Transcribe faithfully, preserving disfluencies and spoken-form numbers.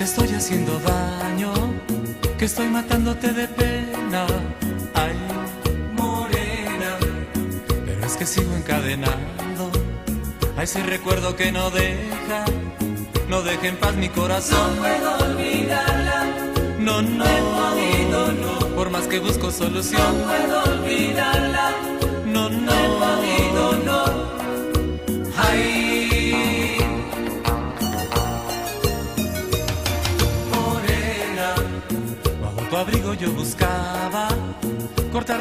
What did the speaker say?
estoy haciendo daño, que estoy matándote de pena. Ay, morena, pero es que sigo encadenado a ese recuerdo que no deja, no deja en paz mi corazón. No puedo olvidarla, no, no, no he podido, no. Por más que busco solución, no puedo olvidarla, no, no, no he podido, no. Ay, morena, bajo tu abrigo yo buscaba cortar